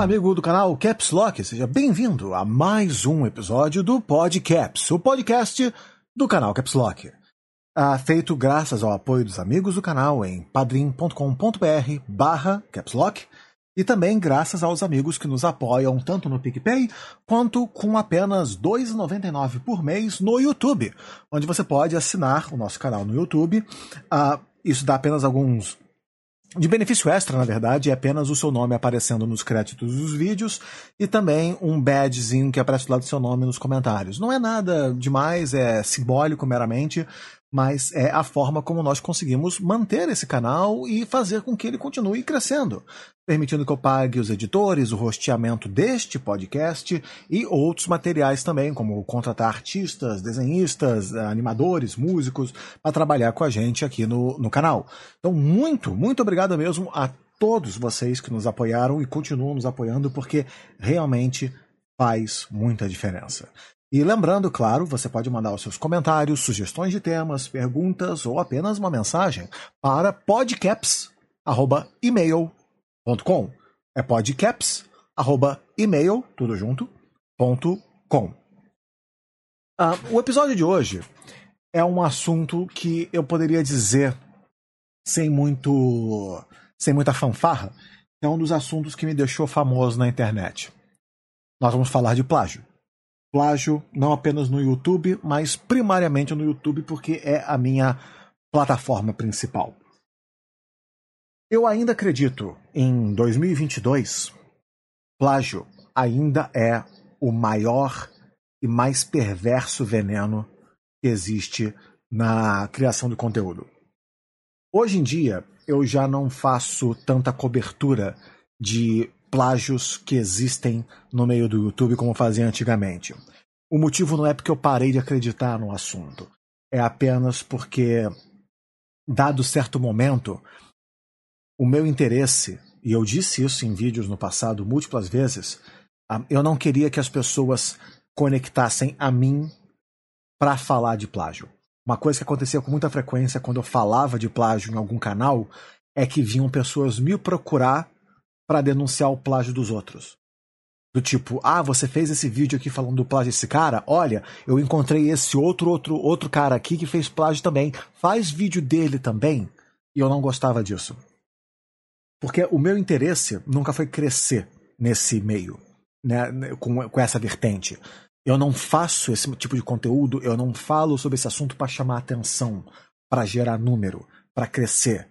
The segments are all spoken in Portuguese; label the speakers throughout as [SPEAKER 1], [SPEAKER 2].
[SPEAKER 1] Olá, amigo do canal Caps Lock, seja bem-vindo a mais um episódio do Podcaps, o podcast do canal Caps Lock. Feito graças ao apoio dos amigos do canal em padrim.com.br/capslock e também graças aos amigos que nos apoiam tanto no PicPay quanto com apenas R$ 2,99 por mês no YouTube, onde você pode assinar o nosso canal no YouTube. Isso dá apenas alguns... De benefício extra, na verdade, é apenas o seu nome aparecendo nos créditos dos vídeos e também um badgezinho que aparece do lado do seu nome nos comentários. Não é nada demais, é simbólico meramente, mas é a forma como nós conseguimos manter esse canal e fazer com que ele continue crescendo, permitindo que eu pague os editores, o rosteamento deste podcast e outros materiais também, como contratar artistas, desenhistas, animadores, músicos, para trabalhar com a gente aqui no canal. Então, muito obrigado mesmo a todos vocês que nos apoiaram e continuam nos apoiando, porque realmente faz muita diferença. E lembrando, claro, você pode mandar os seus comentários, sugestões de temas, perguntas ou apenas uma mensagem para podcaps@email.com. É podcaps@email, tudo junto, .com. O episódio de hoje é um assunto que eu poderia dizer sem muita fanfarra, é um dos assuntos que me deixou famoso na internet. Nós vamos falar de plágio. Plágio não apenas no YouTube, mas primariamente no YouTube, porque é a minha plataforma principal. Eu ainda acredito, em 2022, plágio ainda é o maior e mais perverso veneno que existe na criação de conteúdo. Hoje em dia, eu já não faço tanta cobertura de plágios que existem no meio do YouTube como fazia antigamente. O motivo não é porque eu parei de acreditar no assunto. É apenas porque, dado certo momento, o meu interesse, e eu disse isso em vídeos no passado múltiplas vezes, eu não queria que as pessoas conectassem a mim para falar de plágio. Uma coisa que acontecia com muita frequência quando eu falava de plágio em algum canal é que vinham pessoas me procurar para denunciar o plágio dos outros. Do tipo, você fez esse vídeo aqui falando do plágio desse cara? Olha, eu encontrei esse outro cara aqui que fez plágio também. Faz vídeo dele também? E eu não gostava disso. Porque o meu interesse nunca foi crescer nesse meio, né, com essa vertente. Eu não faço esse tipo de conteúdo, eu não falo sobre esse assunto para chamar atenção, para gerar número, para crescer.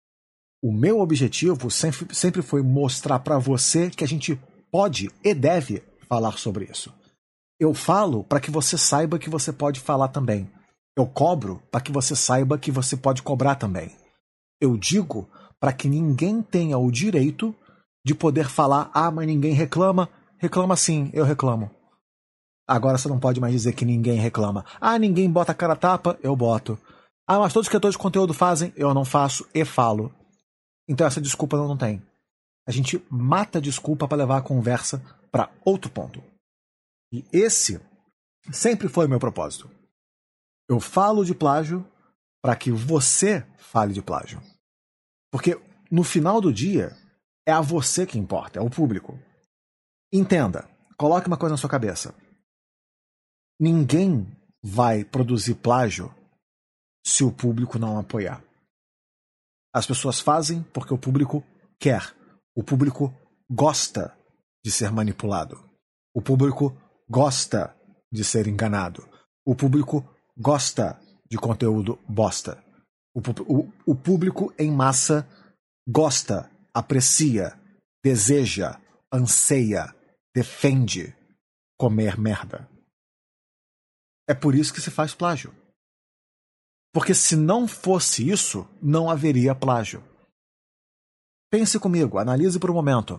[SPEAKER 1] O meu objetivo sempre foi mostrar para você que a gente pode e deve falar sobre isso. Eu falo para que você saiba que você pode falar também. Eu cobro para que você saiba que você pode cobrar também. Eu digo para que ninguém tenha o direito de poder falar, mas ninguém reclama. Reclama sim, eu reclamo. Agora você não pode mais dizer que ninguém reclama. Ninguém bota a cara a tapa, eu boto. Mas todos os criadores de conteúdo fazem, eu não faço e falo. Então essa desculpa não tem. A gente mata a desculpa para levar a conversa para outro ponto. E esse sempre foi o meu propósito. Eu falo de plágio para que você fale de plágio. Porque no final do dia é a você que importa, é o público. Entenda, coloque uma coisa na sua cabeça. Ninguém vai produzir plágio se o público não apoiar. As pessoas fazem porque o público quer. O público gosta de ser manipulado. O público gosta de ser enganado. O público gosta de conteúdo bosta. O público em massa gosta, aprecia, deseja, anseia, defende comer merda. É por isso que se faz plágio. Porque se não fosse isso, não haveria plágio. Pense comigo, analise por um momento.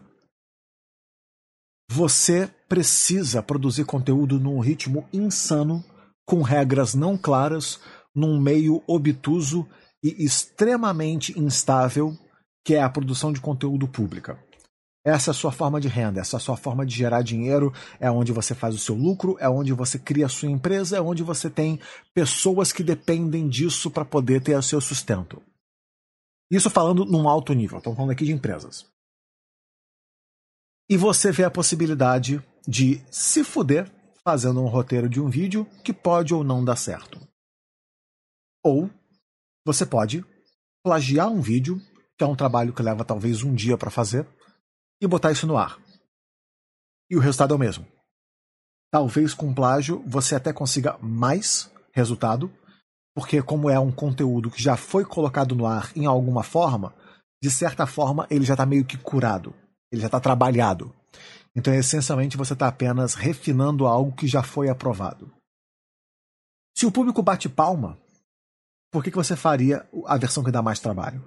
[SPEAKER 1] Você precisa produzir conteúdo num ritmo insano, com regras não claras, num meio obtuso e extremamente instável, que é a produção de conteúdo pública. Essa é a sua forma de renda, essa é a sua forma de gerar dinheiro, é onde você faz o seu lucro, é onde você cria a sua empresa, é onde você tem pessoas que dependem disso para poder ter o seu sustento. Isso falando num alto nível, estamos falando aqui de empresas. E você vê a possibilidade de se fuder fazendo um roteiro de um vídeo que pode ou não dar certo. Ou você pode plagiar um vídeo, que é um trabalho que leva talvez um dia para fazer, e botar isso no ar. E o resultado é o mesmo. Talvez com plágio você até consiga mais resultado, porque como é um conteúdo que já foi colocado no ar em alguma forma, de certa forma ele já está meio que curado, ele já está trabalhado. Então, essencialmente, você está apenas refinando algo que já foi aprovado. Se o público bate palma, por que você faria a versão que dá mais trabalho?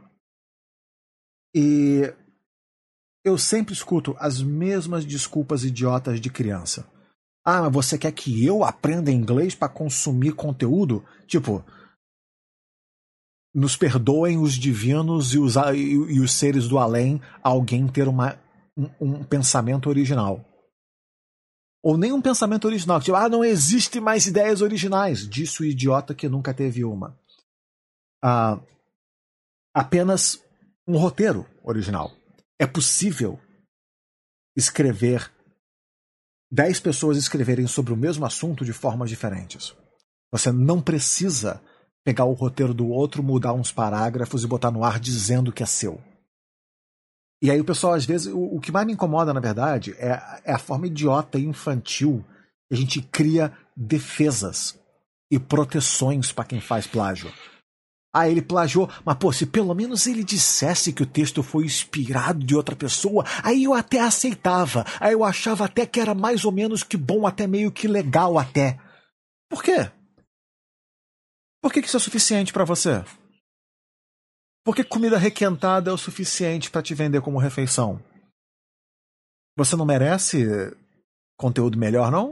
[SPEAKER 1] E eu sempre escuto as mesmas desculpas idiotas de criança. Ah, mas você quer que eu aprenda inglês para consumir conteúdo? Tipo, nos perdoem os divinos e os seres do além alguém ter um pensamento original. Ou nem um pensamento original. Tipo, não existe mais ideias originais. Disse o idiota que nunca teve uma. Apenas um roteiro original. É possível escrever 10 pessoas escreverem sobre o mesmo assunto de formas diferentes. Você não precisa pegar o roteiro do outro, mudar uns parágrafos e botar no ar dizendo que é seu. E aí o pessoal, às vezes, o que mais me incomoda, na verdade, é a forma idiota e infantil que a gente cria defesas e proteções para quem faz plágio. Ele plagiou, mas pô, se pelo menos ele dissesse que o texto foi inspirado de outra pessoa, aí eu até aceitava, aí eu achava até que era mais ou menos que bom, até meio que legal até. Por quê? Por que isso é suficiente para você? Por que comida requentada é o suficiente para te vender como refeição? Você não merece conteúdo melhor, não?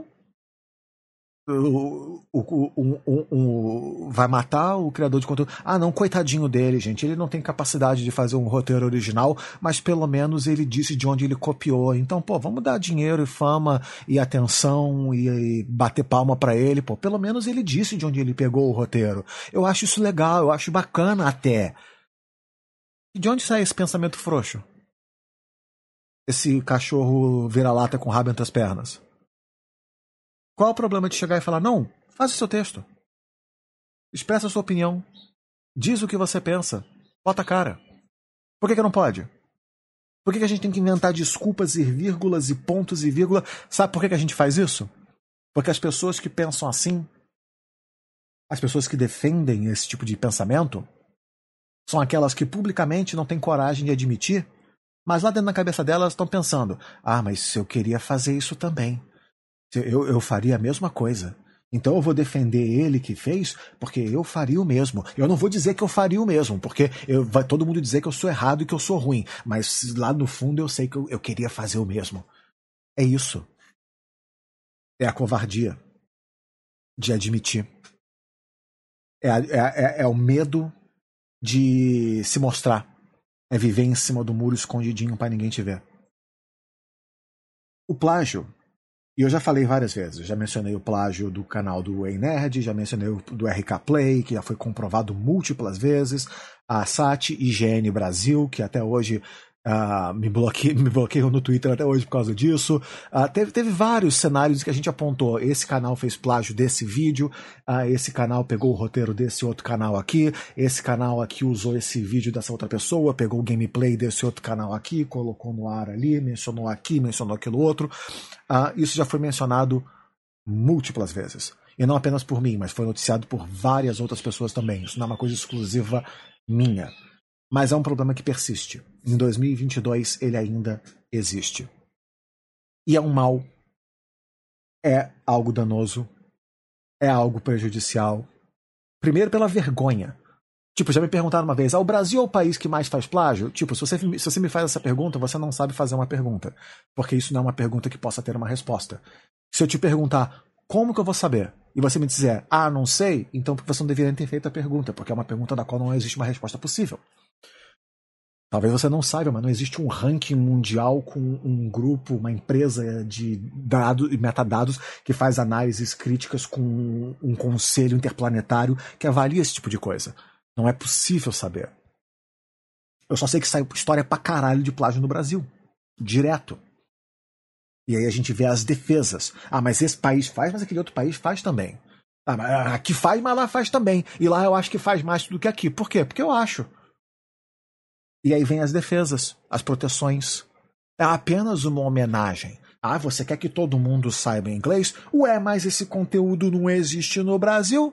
[SPEAKER 1] Vai matar o criador de conteúdo. Não, coitadinho dele, gente. Ele não tem capacidade de fazer um roteiro original, mas pelo menos ele disse de onde ele copiou. Então, pô, vamos dar dinheiro e fama e atenção e bater palma pra ele. Pô, pelo menos ele disse de onde ele pegou o roteiro. Eu acho isso legal, eu acho bacana até. E de onde sai esse pensamento frouxo? Esse cachorro vira-lata com o rabo entre as pernas? Qual é o problema de chegar e falar, não, faz o seu texto. Expressa a sua opinião. Diz o que você pensa. Bota a cara. Por que não pode? Por que a gente tem que inventar desculpas e vírgulas e pontos e vírgula? Sabe por que a gente faz isso? Porque as pessoas que pensam assim, as pessoas que defendem esse tipo de pensamento, são aquelas que publicamente não têm coragem de admitir, mas lá dentro da cabeça delas estão pensando, mas eu queria fazer isso também. Eu faria a mesma coisa. Então eu vou defender ele que fez, porque eu faria o mesmo. Eu não vou dizer que eu faria o mesmo, porque vai todo mundo dizer que eu sou errado e que eu sou ruim. Mas lá no fundo eu sei que eu queria fazer o mesmo. É isso. É a covardia de admitir. É o medo de se mostrar. É viver em cima do muro escondidinho para ninguém te ver. O plágio. E eu já falei várias vezes, já mencionei o plágio do canal do Ei Nerd, já mencionei o do RK Play, que já foi comprovado múltiplas vezes, a SAT IGN Brasil, que até hoje me bloqueiam no Twitter até hoje por causa disso. Teve vários cenários que a gente apontou. Esse canal fez plágio desse vídeo, esse canal pegou o roteiro desse outro canal aqui, esse canal aqui usou esse vídeo dessa outra pessoa, pegou o gameplay desse outro canal aqui, colocou no ar ali, mencionou aqui, mencionou aquilo outro. Isso já foi mencionado múltiplas vezes. E não apenas por mim, mas foi noticiado por várias outras pessoas também. Isso não é uma coisa exclusiva minha. Mas é um problema que persiste. Em 2022 ele ainda existe. E é um mal. É algo danoso. É algo prejudicial. Primeiro pela vergonha. Tipo, já me perguntaram uma vez, o Brasil é o país que mais faz plágio? Tipo, se você me faz essa pergunta, você não sabe fazer uma pergunta. Porque isso não é uma pergunta que possa ter uma resposta. Se eu te perguntar, como que eu vou saber? E você me dizer, não sei, então você não deveria ter feito a pergunta, porque é uma pergunta da qual não existe uma resposta possível. Talvez você não saiba, mas não existe um ranking mundial com um grupo, uma empresa de dados e metadados que faz análises críticas com um conselho interplanetário que avalia esse tipo de coisa. Não é possível saber. Eu só sei que sai história pra caralho de plágio no Brasil. Direto. E aí a gente vê as defesas. Ah, mas esse país faz, mas aquele outro país faz também. Ah, mas aqui faz, mas lá faz também. E lá eu acho que faz mais do que aqui. Por quê? Porque eu acho. E aí vem as defesas, as proteções. É apenas uma homenagem. Ah, você quer que todo mundo saiba inglês? Ué, mas esse conteúdo não existe no Brasil?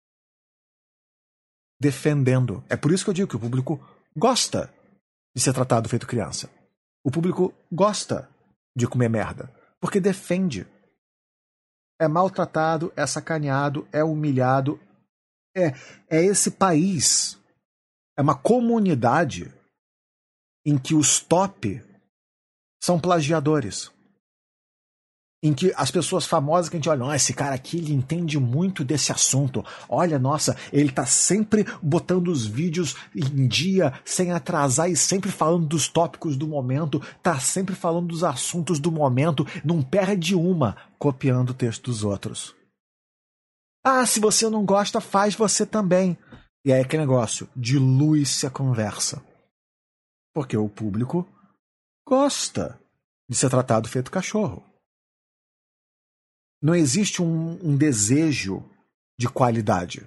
[SPEAKER 1] Defendendo. É por isso que eu digo que o público gosta de ser tratado feito criança. O público gosta de comer merda. Porque defende. É maltratado, é sacaneado, é humilhado. É esse país. É uma comunidade em que os top são plagiadores. Em que as pessoas famosas que a gente olha, oh, esse cara aqui, ele entende muito desse assunto. Olha, nossa, ele tá sempre botando os vídeos em dia, sem atrasar e sempre falando dos tópicos do momento, tá sempre falando dos assuntos do momento, não perde uma copiando o texto dos outros. Ah, se você não gosta, faz você também. E aí aquele negócio, dilui-se a conversa. Porque o público gosta de ser tratado feito cachorro. Não existe um desejo de qualidade.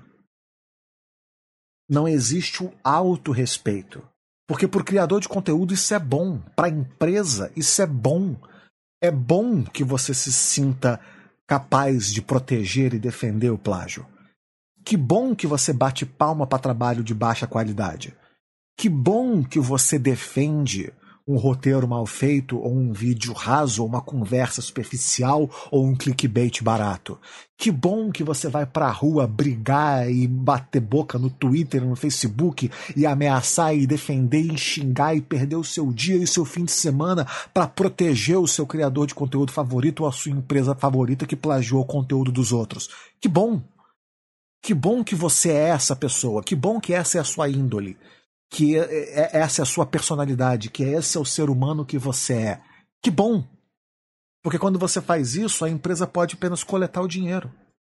[SPEAKER 1] Não existe um autorrespeito. Porque para o criador de conteúdo isso é bom. Para a empresa isso é bom. É bom que você se sinta capaz de proteger e defender o plágio. Que bom que você bate palma para trabalho de baixa qualidade. Que bom que você defende um roteiro mal feito, ou um vídeo raso, ou uma conversa superficial, ou um clickbait barato. Que bom que você vai pra rua brigar e bater boca no Twitter, no Facebook, e ameaçar e defender e xingar e perder o seu dia e seu fim de semana para proteger o seu criador de conteúdo favorito ou a sua empresa favorita que plagiou o conteúdo dos outros. Que bom! Que bom que você é essa pessoa. Que bom que essa é a sua índole. Que essa é a sua personalidade, que esse é o ser humano que você é. Que bom! Porque quando você faz isso, a empresa pode apenas coletar o dinheiro.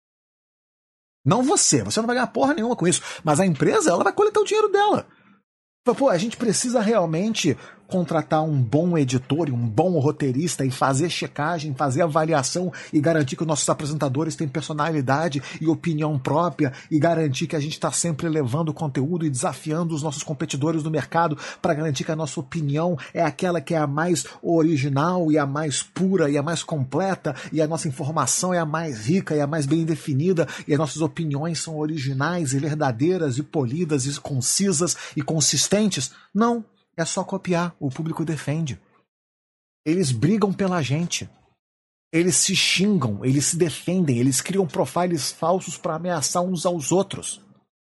[SPEAKER 1] Não você não vai ganhar porra nenhuma com isso, mas a empresa, ela vai coletar o dinheiro dela. Pô, a gente precisa realmente contratar um bom editor e um bom roteirista e fazer checagem, fazer avaliação e garantir que os nossos apresentadores têm personalidade e opinião própria e garantir que a gente está sempre levando o conteúdo e desafiando os nossos competidores do mercado para garantir que a nossa opinião é aquela que é a mais original e a mais pura e a mais completa e a nossa informação é a mais rica e a mais bem definida e as nossas opiniões são originais e verdadeiras e polidas e concisas e consistentes. Não. É só copiar, o público defende. Eles brigam pela gente. Eles se xingam, eles se defendem, eles criam profiles falsos para ameaçar uns aos outros.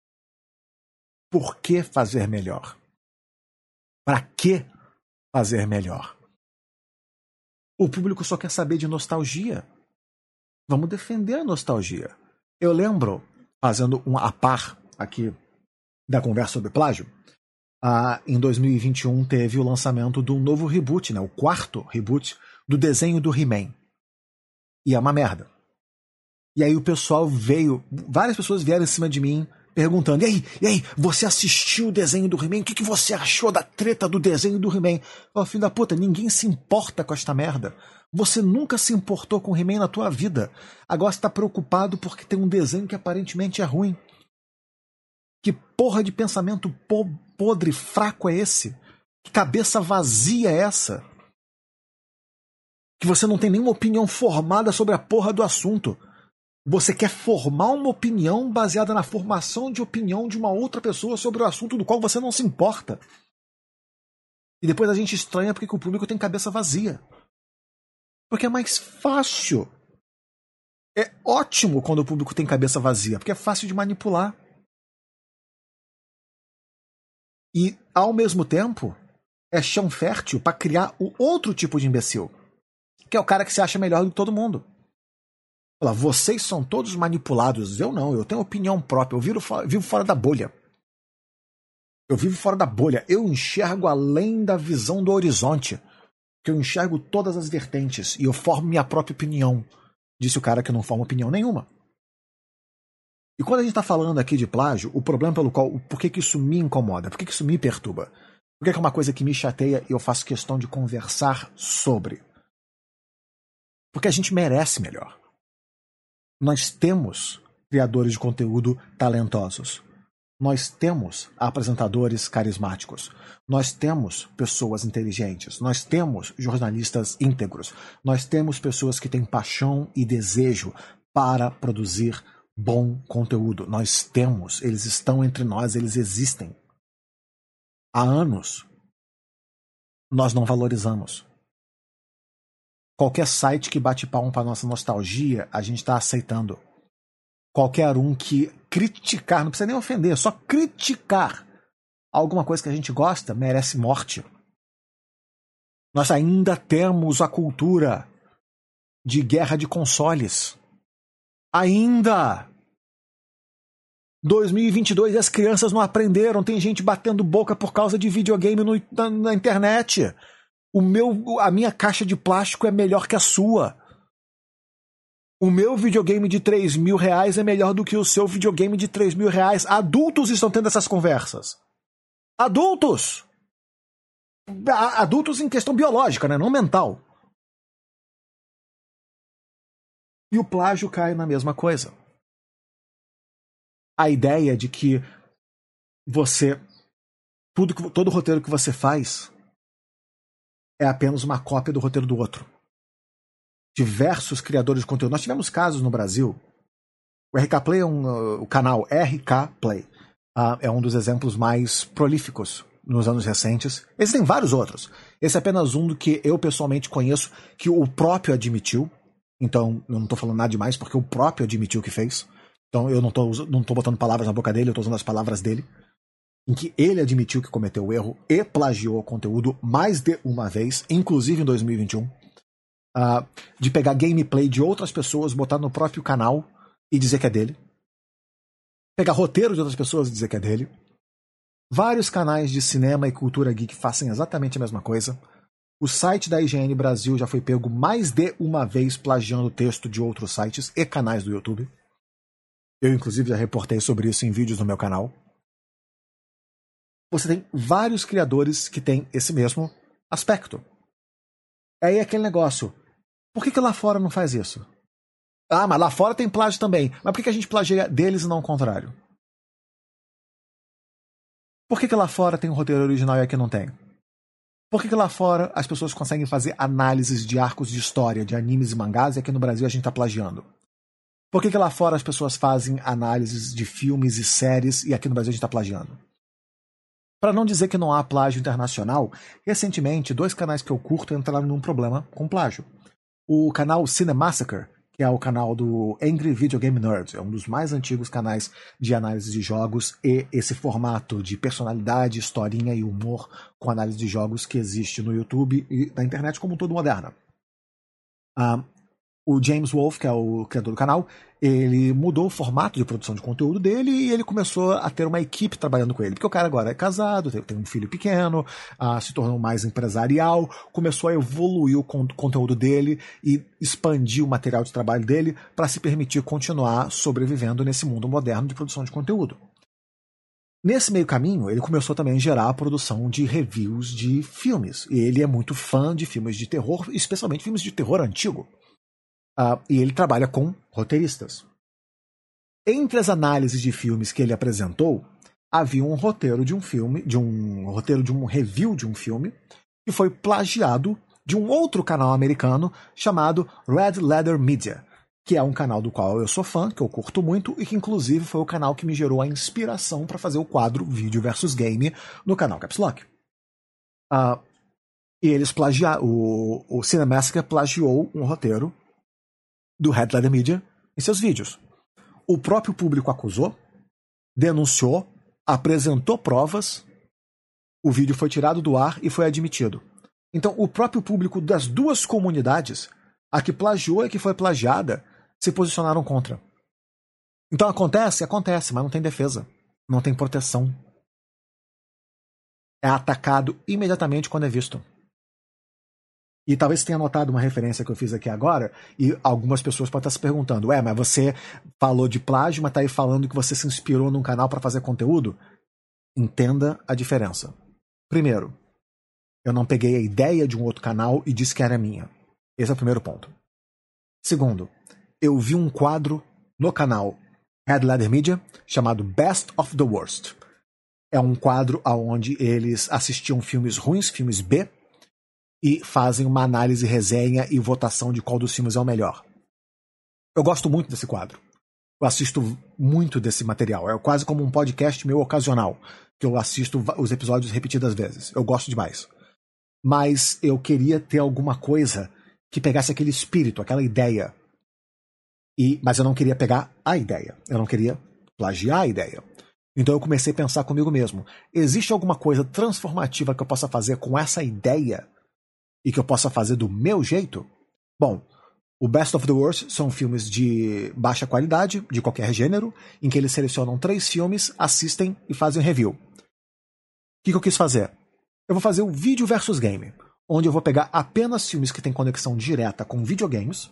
[SPEAKER 1] Por que fazer melhor? Para que fazer melhor? O público só quer saber de nostalgia. Vamos defender a nostalgia. Eu lembro, fazendo um a par aqui da conversa sobre plágio, em 2021 teve o lançamento de um novo reboot, né, o quarto reboot do desenho do He-Man. E é uma merda. E aí o pessoal várias pessoas vieram em cima de mim perguntando, e aí, você assistiu o desenho do He-Man? O que você achou da treta do desenho do He-Man? Ô, filho da puta, ninguém se importa com esta merda. Você nunca se importou com o He-Man na tua vida. Agora você tá preocupado porque tem um desenho que aparentemente é ruim. Que porra de pensamento podre, fraco é esse? Que cabeça vazia é essa? Que você não tem nenhuma opinião formada sobre a porra do assunto. Você quer formar uma opinião baseada na formação de opinião de uma outra pessoa sobre o assunto do qual você não se importa. E depois a gente estranha porque o público tem cabeça vazia. Porque é mais fácil. É ótimo quando o público tem cabeça vazia, porque é fácil de manipular. E, ao mesmo tempo, é chão fértil para criar o outro tipo de imbecil. Que é o cara que se acha melhor do que todo mundo. Fala, vocês são todos manipulados. Eu não, eu tenho opinião própria. Eu vivo fora da bolha. Eu vivo fora da bolha. Eu enxergo além da visão do horizonte. Que eu enxergo todas as vertentes. E eu formo minha própria opinião. Disse o cara que não forma opinião nenhuma. E quando a gente está falando aqui de plágio, o problema por que isso me incomoda? Por que isso me perturba? Por que é uma coisa que me chateia e eu faço questão de conversar sobre? Porque a gente merece melhor. Nós temos criadores de conteúdo talentosos. Nós temos apresentadores carismáticos. Nós temos pessoas inteligentes. Nós temos jornalistas íntegros. Nós temos pessoas que têm paixão e desejo para produzir bom conteúdo. Nós temos. Eles estão entre nós. Eles existem. Há anos, nós não valorizamos. Qualquer site que bate palmo para nossa nostalgia, a gente está aceitando. Qualquer um que criticar, não precisa nem ofender, só criticar alguma coisa que a gente gosta, merece morte. Nós ainda temos a cultura de guerra de consoles. Ainda! 2022 e as crianças não aprenderam, tem gente batendo boca por causa de videogame na internet. A minha caixa de plástico é melhor que a sua. O meu videogame de R$3.000 é melhor do que o seu videogame de R$3.000. Adultos estão tendo essas conversas. Adultos! Adultos em questão biológica, né? Não mental. E o plágio cai na mesma coisa. A ideia de que todo roteiro que você faz é apenas uma cópia do roteiro do outro. Diversos criadores de conteúdo. Nós tivemos casos no Brasil. O RK Play o canal RK Play é um dos exemplos mais prolíficos nos anos recentes. Existem vários outros. Esse é apenas um do que eu pessoalmente conheço, que o próprio admitiu. Então, eu não estou falando nada demais, porque o próprio admitiu que fez. Então, eu não tô botando palavras na boca dele, eu estou usando as palavras dele. Em que ele admitiu que cometeu o erro e plagiou o conteúdo mais de uma vez, inclusive em 2021. De pegar gameplay de outras pessoas, botar no próprio canal e dizer que é dele. Pegar roteiro de outras pessoas e dizer que é dele. Vários canais de cinema e cultura geek fazem exatamente a mesma coisa. O site da IGN Brasil já foi pego mais de uma vez plagiando texto de outros sites e canais do YouTube. Eu, inclusive, já reportei sobre isso em vídeos no meu canal. Você tem vários criadores que têm esse mesmo aspecto. Aí é aquele negócio. Por que lá fora não faz isso? Mas lá fora tem plágio também. Mas por que a gente plagia deles e não o contrário? Por que lá fora tem um roteiro original e aqui não tem? Por que lá fora as pessoas conseguem fazer análises de arcos de história, de animes e mangás, e aqui no Brasil a gente está plagiando? Por que lá fora as pessoas fazem análises de filmes e séries, e aqui no Brasil a gente está plagiando? Para não dizer que não há plágio internacional, recentemente 2 canais que eu curto entraram num problema com plágio. O canal Cinemassacre, que é o canal do Angry Video Game Nerd, é um dos mais antigos canais de análise de jogos e esse formato de personalidade, historinha e humor com análise de jogos que existe no YouTube e na internet como um todo moderna. O James Wolfe, que é o criador do canal, ele mudou o formato de produção de conteúdo dele e ele começou a ter uma equipe trabalhando com ele. Porque o cara agora é casado, tem um filho pequeno, se tornou mais empresarial, começou a evoluir o conteúdo dele e expandir o material de trabalho dele para se permitir continuar sobrevivendo nesse mundo moderno de produção de conteúdo. Nesse meio caminho, ele começou também a gerar a produção de reviews de filmes. E ele é muito fã de filmes de terror, especialmente filmes de terror antigo. E ele trabalha com roteiristas. Entre as análises de filmes que ele apresentou, havia um roteiro de um filme, de um review de um filme, que foi plagiado de um outro canal americano chamado Red Letter Media, que é um canal do qual eu sou fã, que eu curto muito, e que inclusive foi o canal que me gerou a inspiração para fazer o quadro Vídeo versus Game no canal Caps Lock. E eles plagiaram, o Cinemassacre plagiou um roteiro do Red Letter Media em seus vídeos. O próprio público acusou, denunciou, apresentou provas, o vídeo foi tirado do ar e foi admitido. Então, o próprio público das duas comunidades, a que plagiou e a que foi plagiada, se posicionaram contra. Então, acontece, mas não tem defesa, não tem proteção. É atacado imediatamente quando é visto. E talvez você tenha notado uma referência que eu fiz aqui agora, e algumas pessoas podem estar se perguntando, mas você falou de plágio, mas está aí falando que você se inspirou num canal para fazer conteúdo? Entenda a diferença. Primeiro, eu não peguei a ideia de um outro canal e disse que era minha. Esse é o primeiro ponto. Segundo, eu vi um quadro no canal Red Letter Media chamado Best of the Worst. É um quadro onde eles assistiam filmes ruins, filmes B, e fazem uma análise, resenha e votação de qual dos filmes é o melhor. Eu gosto muito desse quadro. Eu assisto muito desse material. É quase como um podcast meu ocasional, que eu assisto os episódios repetidas vezes. Eu gosto demais. Mas eu queria ter alguma coisa que pegasse aquele espírito, aquela ideia. Mas eu não queria pegar a ideia. Eu não queria plagiar a ideia. Então eu comecei a pensar comigo mesmo. Existe alguma coisa transformativa que eu possa fazer com essa ideia e que eu possa fazer do meu jeito? Bom, o Best of the Worst são filmes de baixa qualidade, de qualquer gênero, em que eles selecionam 3 filmes, assistem e fazem review. O que eu quis fazer? Eu vou fazer o vídeo versus game, onde eu vou pegar apenas filmes que têm conexão direta com videogames,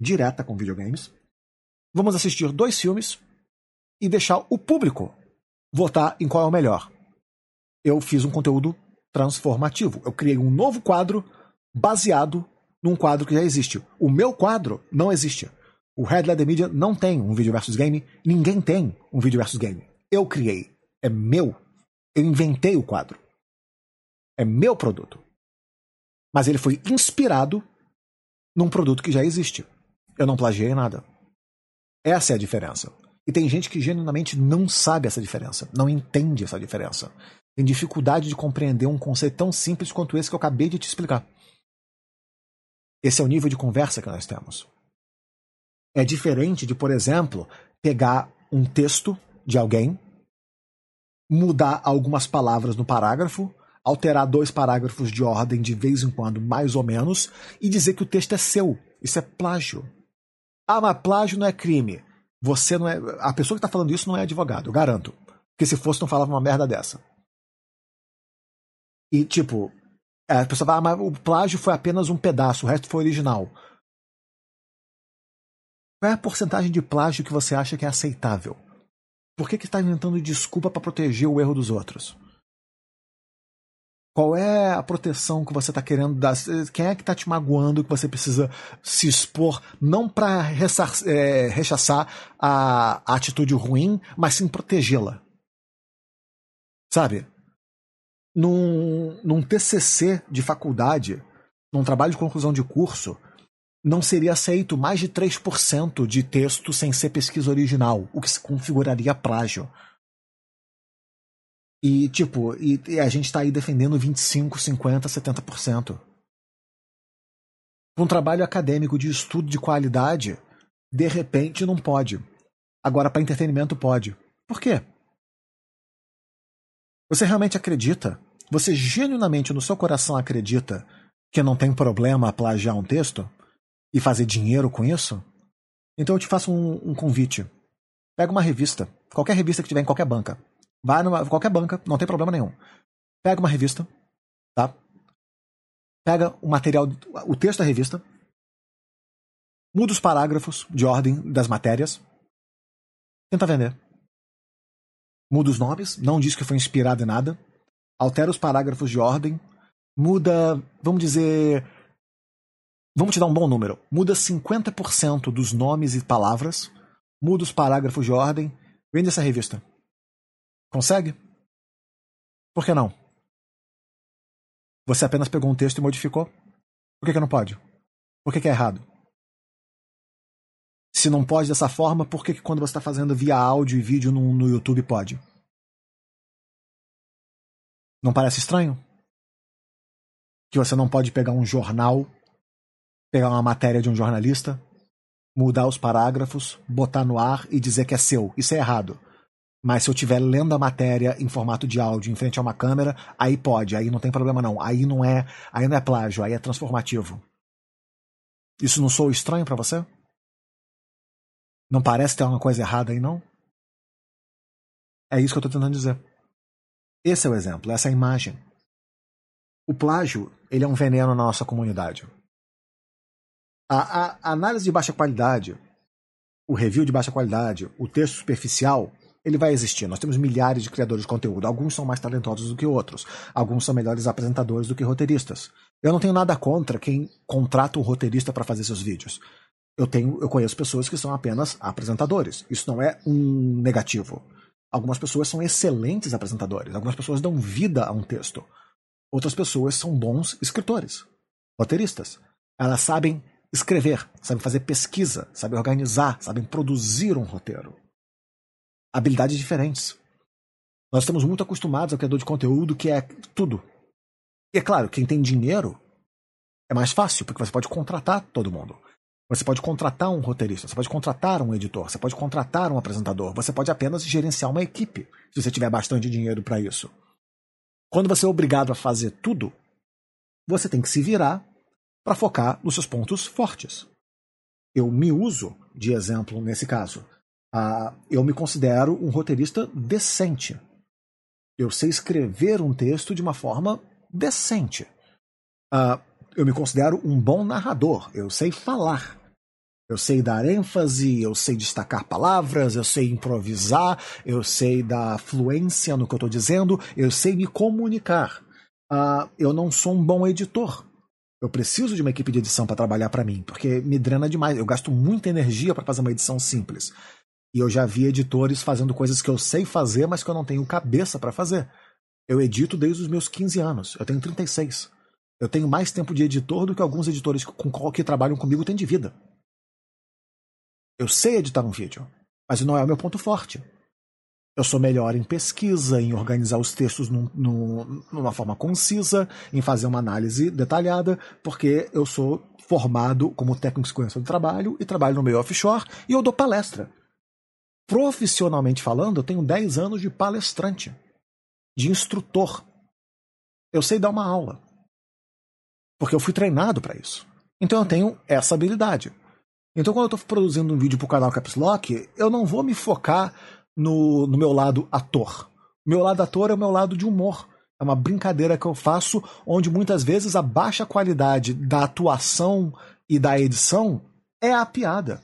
[SPEAKER 1] vamos assistir 2 filmes e deixar o público votar em qual é o melhor. Eu fiz um conteúdo transformativo. Eu criei um novo quadro baseado num quadro que já existe. O meu quadro não existe. O Red Letter Media não tem um vídeo versus game. Ninguém tem um vídeo versus game. Eu criei. É meu. Eu inventei o quadro. É meu produto. Mas ele foi inspirado num produto que já existe. Eu não plagiei nada. Essa é a diferença. E tem gente que genuinamente não sabe essa diferença. Não entende essa diferença. Tem dificuldade de compreender um conceito tão simples quanto esse que eu acabei de te explicar. Esse é o nível de conversa que nós temos. É diferente de, por exemplo, pegar um texto de alguém, mudar algumas palavras no parágrafo, alterar 2 parágrafos de ordem de vez em quando, mais ou menos, e dizer que o texto é seu. Isso é plágio. Ah, mas plágio não é crime. Você não é. A pessoa que está falando isso não é advogado, eu garanto. Porque se fosse, não falava uma merda dessa. E, tipo, a pessoa fala, mas o plágio foi apenas um pedaço, o resto foi original. Qual é a porcentagem de plágio que você acha que é aceitável? Por que está inventando desculpa para proteger o erro dos outros? Qual é a proteção que você está querendo dar? Quem é que está te magoando que você precisa se expor, não para rechaçar a atitude ruim, mas sim protegê-la? Sabe? Num TCC de faculdade, num trabalho de conclusão de curso, não seria aceito mais de 3% de texto sem ser pesquisa original, o que se configuraria plágio. E, tipo, e a gente está aí defendendo 25%, 50%, 70%. Para um trabalho acadêmico de estudo de qualidade, de repente não pode. Agora, para entretenimento, pode. Por quê? Você realmente acredita? Você genuinamente no seu coração acredita que não tem problema plagiar um texto e fazer dinheiro com isso? Então eu te faço um convite. Pega uma revista, qualquer revista que tiver em qualquer banca. Vai numa qualquer banca, não tem problema nenhum. Pega uma revista, tá? Pega o material, o texto da revista, muda os parágrafos de ordem das matérias, tenta vender. Muda os nomes, não diz que foi inspirado em nada, altera os parágrafos de ordem, muda, vamos dizer, vamos te dar um bom número, muda 50% dos nomes e palavras, muda os parágrafos de ordem, vende essa revista. Consegue? Por que não? Você apenas pegou um texto e modificou? Por que não pode? Por que é errado? Se não pode dessa forma, por que quando você está fazendo via áudio e vídeo no YouTube pode? Não parece estranho? Que você não pode pegar um jornal, pegar uma matéria de um jornalista, mudar os parágrafos, botar no ar e dizer que é seu. Isso é errado. Mas se eu estiver lendo a matéria em formato de áudio em frente a uma câmera, aí pode, aí não tem problema não. Aí não é plágio, aí é transformativo. Isso não soa estranho para você? Não parece ter alguma coisa errada aí, não? É isso que eu estou tentando dizer. Esse é o exemplo, essa é a imagem. O plágio, ele é um veneno na nossa comunidade. A análise de baixa qualidade, o review de baixa qualidade, o texto superficial, ele vai existir. Nós temos milhares de criadores de conteúdo. Alguns são mais talentosos do que outros. Alguns são melhores apresentadores do que roteiristas. Eu não tenho nada contra quem contrata um roteirista para fazer seus vídeos. Eu conheço pessoas que são apenas apresentadores. Isso não é um negativo. Algumas pessoas são excelentes apresentadores. Algumas pessoas dão vida a um texto. Outras pessoas são bons escritores, roteiristas. Elas sabem escrever, sabem fazer pesquisa, sabem organizar, sabem produzir um roteiro. Habilidades diferentes. Nós estamos muito acostumados ao criador de conteúdo que é tudo. E é claro, quem tem dinheiro é mais fácil, porque você pode contratar todo mundo. Você pode contratar um roteirista, você pode contratar um editor, você pode contratar um apresentador, você pode apenas gerenciar uma equipe, se você tiver bastante dinheiro para isso. Quando você é obrigado a fazer tudo, você tem que se virar para focar nos seus pontos fortes. Eu me uso de exemplo nesse caso. Eu me considero um roteirista decente. Eu sei escrever um texto de uma forma decente. Eu me considero um bom narrador. Eu sei falar. Eu sei dar ênfase, eu sei destacar palavras, eu sei improvisar, eu sei dar fluência no que eu estou dizendo, eu sei me comunicar. Eu não sou um bom editor. Eu preciso de uma equipe de edição para trabalhar para mim, porque me drena demais. Eu gasto muita energia para fazer uma edição simples. E eu já vi editores fazendo coisas que eu sei fazer, mas que eu não tenho cabeça para fazer. Eu edito desde os meus 15 anos. Eu tenho 36. Eu tenho mais tempo de editor do que alguns editores que trabalham comigo têm de vida. Eu sei editar um vídeo, mas não é o meu ponto forte. Eu sou melhor em pesquisa, em organizar os textos numa forma concisa, em fazer uma análise detalhada, porque eu sou formado como técnico de segurança do trabalho e trabalho no meio offshore e eu dou palestra. Profissionalmente falando, eu tenho 10 anos de palestrante, de instrutor. Eu sei dar uma aula, porque eu fui treinado para isso. Então eu tenho essa habilidade. Então quando eu estou produzindo um vídeo para o canal Caps Lock, eu não vou me focar no meu lado ator. O meu lado ator é o meu lado de humor. É uma brincadeira que eu faço, onde muitas vezes a baixa qualidade da atuação e da edição é a piada.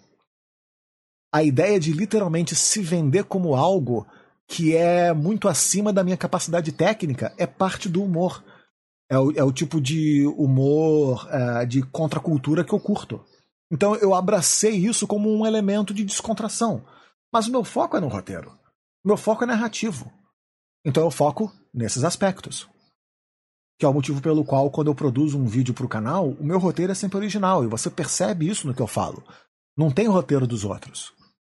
[SPEAKER 1] A ideia de literalmente se vender como algo que é muito acima da minha capacidade técnica é parte do humor. É o tipo de humor de contracultura que eu curto. Então eu abracei isso como um elemento de descontração. Mas o meu foco é no roteiro. O meu foco é narrativo. Então eu foco nesses aspectos. Que é o motivo pelo qual, quando eu produzo um vídeo para o canal, o meu roteiro é sempre original. E você percebe isso no que eu falo. Não tem roteiro dos outros.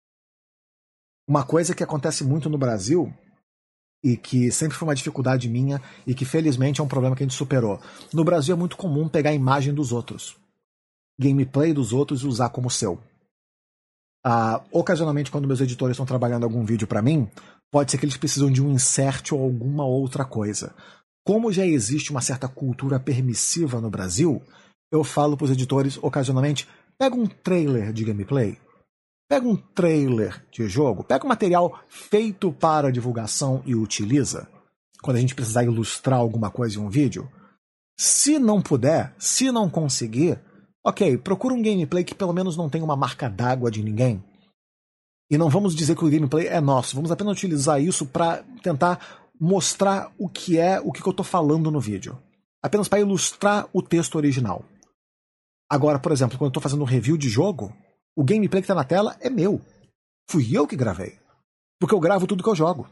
[SPEAKER 1] Uma coisa que acontece muito no Brasil, e que sempre foi uma dificuldade minha, e que felizmente é um problema que a gente superou. No Brasil é muito comum pegar a imagem dos outros. Gameplay dos outros e usar como seu. Ocasionalmente, quando meus editores estão trabalhando algum vídeo para mim, pode ser que eles precisam de um insert ou alguma outra coisa. Como já existe uma certa cultura permissiva no Brasil, eu falo para os editores, ocasionalmente, pega um trailer de gameplay, pega um trailer de jogo, pega um material feito para divulgação e utiliza, quando a gente precisar ilustrar alguma coisa em um vídeo. Se não puder, se não conseguir, ok, procura um gameplay que pelo menos não tenha uma marca d'água de ninguém. E não vamos dizer que o gameplay é nosso. Vamos apenas utilizar isso para tentar mostrar o que eu estou falando no vídeo. Apenas para ilustrar o texto original. Agora, por exemplo, quando eu estou fazendo um review de jogo, o gameplay que está na tela é meu. Fui eu que gravei. Porque eu gravo tudo que eu jogo.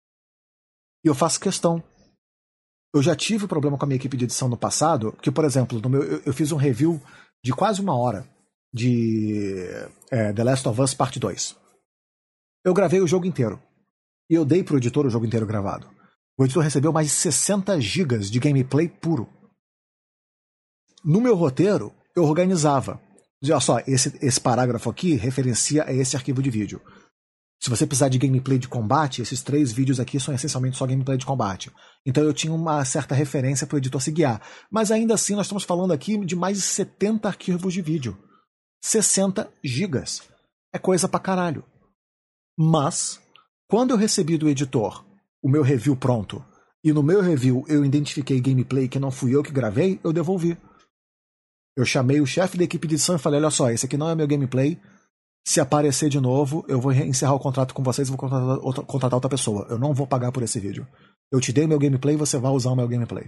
[SPEAKER 1] E eu faço questão. Eu já tive problema com a minha equipe de edição no passado, que, por exemplo, eu fiz um review de quase 1 hora de The Last of Us Part 2. Eu gravei o jogo inteiro. E eu dei pro editor o jogo inteiro gravado. O editor recebeu mais de 60 gigas de gameplay puro. No meu roteiro, eu organizava. Dizia, olha só, esse parágrafo aqui referencia a esse arquivo de vídeo. Se você precisar de gameplay de combate, esses 3 vídeos aqui são essencialmente só gameplay de combate. Então eu tinha uma certa referência para o editor se guiar. Mas ainda assim, nós estamos falando aqui de mais de 70 arquivos de vídeo. 60 gigas. É coisa pra caralho. Mas, quando eu recebi do editor o meu review pronto, e no meu review eu identifiquei gameplay que não fui eu que gravei, eu devolvi. Eu chamei o chefe da equipe de edição e falei, olha só, esse aqui não é meu gameplay. Se aparecer de novo, eu vou encerrar o contrato com vocês e vou contratar outra pessoa. Eu não vou pagar por esse vídeo. Eu te dei meu gameplay, você vai usar o meu gameplay.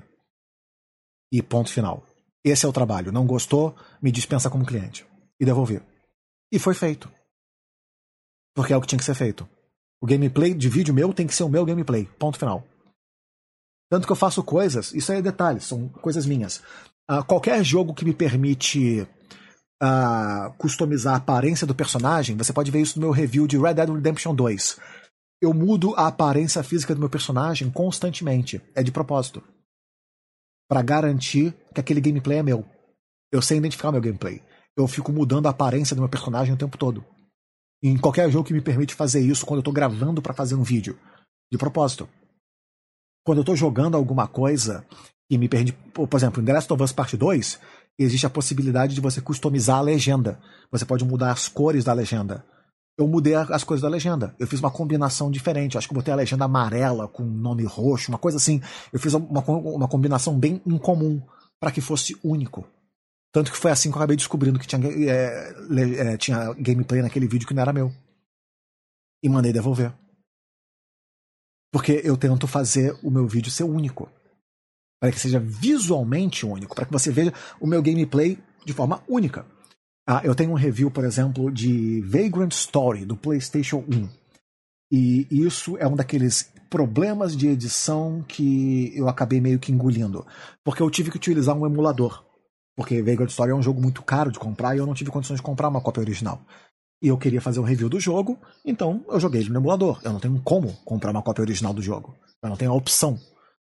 [SPEAKER 1] E ponto final. Esse é o trabalho. Não gostou, me dispensa como cliente. E devolvi. E foi feito. Porque é o que tinha que ser feito. O gameplay de vídeo meu tem que ser o meu gameplay. Ponto final. Tanto que eu faço coisas, isso aí é detalhes, são coisas minhas. Qualquer jogo que me permite customizar a aparência do personagem, você pode ver isso no meu review de Red Dead Redemption 2. Eu mudo a aparência física do meu personagem constantemente. É de propósito. Pra garantir que aquele gameplay é meu. Eu sei identificar o meu gameplay. Eu fico mudando a aparência do meu personagem o tempo todo. Em qualquer jogo que me permite fazer isso quando eu tô gravando pra fazer um vídeo. De propósito. Quando eu tô jogando alguma coisa que me permite... Por exemplo, em The Last of Us Part 2, existe a possibilidade de você customizar a legenda. Você pode mudar as cores da legenda. Eu mudei as cores da legenda. Eu fiz uma combinação diferente. Acho que eu botei a legenda amarela com nome roxo, uma coisa assim. Eu fiz uma combinação bem incomum para que fosse único. Tanto que foi assim que eu acabei descobrindo que tinha gameplay naquele vídeo que não era meu. E mandei devolver. Porque eu tento fazer o meu vídeo ser único. Para que seja visualmente único. Para que você veja o meu gameplay de forma única. Eu tenho um review, por exemplo, de Vagrant Story, do PlayStation 1. E isso é um daqueles problemas de edição que eu acabei meio que engolindo. Porque eu tive que utilizar um emulador. Porque Vagrant Story é um jogo muito caro de comprar e eu não tive condições de comprar uma cópia original. E eu queria fazer um review do jogo, então eu joguei ele no emulador. Eu não tenho como comprar uma cópia original do jogo. Eu não tenho a opção.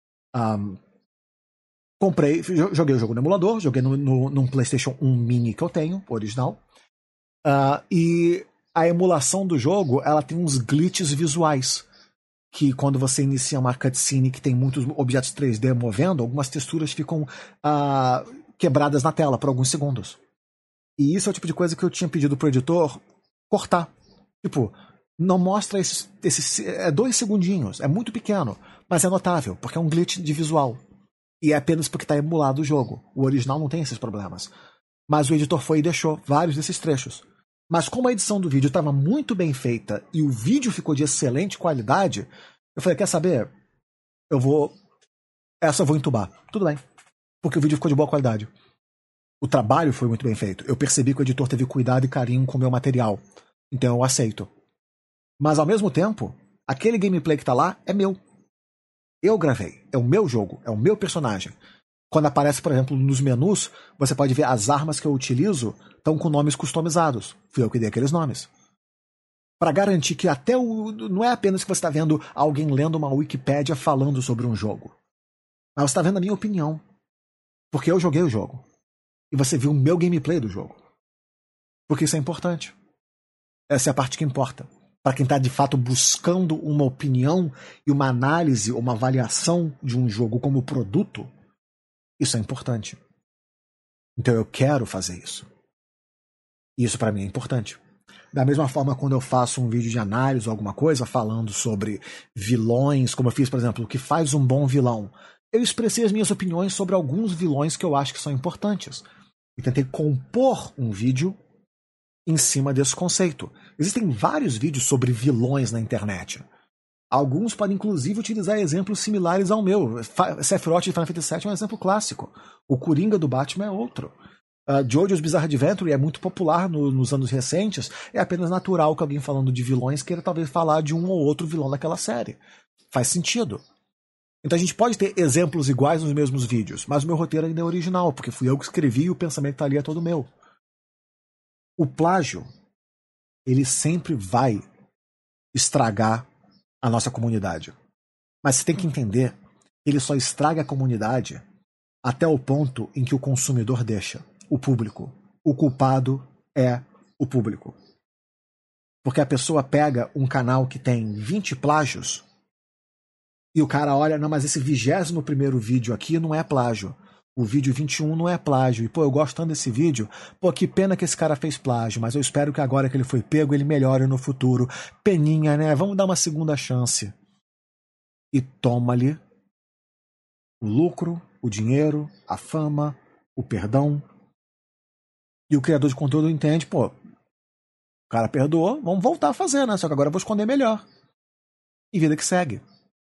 [SPEAKER 1] Joguei o jogo no emulador, joguei num PlayStation 1 Mini que eu tenho, original. E a emulação do jogo, ela tem uns glitches visuais. Que quando você inicia uma cutscene que tem muitos objetos 3D movendo, algumas texturas ficam quebradas na tela por alguns segundos. E isso é o tipo de coisa que eu tinha pedido pro editor cortar. Tipo, não mostra esses 2 segundinhos, é muito pequeno, mas é notável, porque é um glitch de visual. E é apenas porque está emulado o jogo. O original não tem esses problemas. Mas o editor foi e deixou vários desses trechos. Mas como a edição do vídeo estava muito bem feita e o vídeo ficou de excelente qualidade, eu falei, quer saber? Essa eu vou entubar. Tudo bem. Porque o vídeo ficou de boa qualidade. O trabalho foi muito bem feito. Eu percebi que o editor teve cuidado e carinho com o meu material. Então eu aceito. Mas ao mesmo tempo, aquele gameplay que tá lá é meu. Eu gravei. É o meu jogo. É o meu personagem. Quando aparece, por exemplo, nos menus, você pode ver as armas que eu utilizo estão com nomes customizados. Fui eu que dei aqueles nomes. Para garantir que não é apenas que você está vendo alguém lendo uma Wikipédia falando sobre um jogo. Mas você está vendo a minha opinião. Porque eu joguei o jogo. E você viu o meu gameplay do jogo. Porque isso é importante. Essa é a parte que importa. Para quem está de fato buscando uma opinião e uma análise, uma avaliação de um jogo como produto, isso é importante. Então eu quero fazer isso. E isso para mim é importante. Da mesma forma, quando eu faço um vídeo de análise ou alguma coisa, falando sobre vilões, como eu fiz, por exemplo, o que faz um bom vilão, eu expressei as minhas opiniões sobre alguns vilões que eu acho que são importantes. E tentei compor um vídeo em cima desse conceito. Existem vários vídeos sobre vilões na internet. Alguns podem, inclusive, utilizar exemplos similares ao meu. Sephiroth de Final Fantasy VII é um exemplo clássico. O Coringa do Batman é outro. Jojo's Bizarre Adventure é muito popular nos anos recentes. É apenas natural que alguém falando de vilões queira talvez falar de um ou outro vilão daquela série. Faz sentido. Então a gente pode ter exemplos iguais nos mesmos vídeos, mas o meu roteiro ainda é original, porque fui eu que escrevi e o pensamento tá ali é todo meu. O plágio, ele sempre vai estragar a nossa comunidade. Mas você tem que entender que ele só estraga a comunidade até o ponto em que o consumidor deixa, o público. O culpado é o público. Porque a pessoa pega um canal que tem 20 plágios e o cara olha, não, mas esse 21º vídeo aqui não é plágio. O vídeo 21 não é plágio. E, pô, eu gosto tanto desse vídeo. Pô, que pena que esse cara fez plágio, mas eu espero que agora que ele foi pego, ele melhore no futuro. Peninha, né? Vamos dar uma segunda chance. E toma-lhe o lucro, o dinheiro, a fama, o perdão. E o criador de conteúdo entende, pô, o cara perdoou, vamos voltar a fazer, né? Só que agora eu vou esconder melhor. E vida que segue.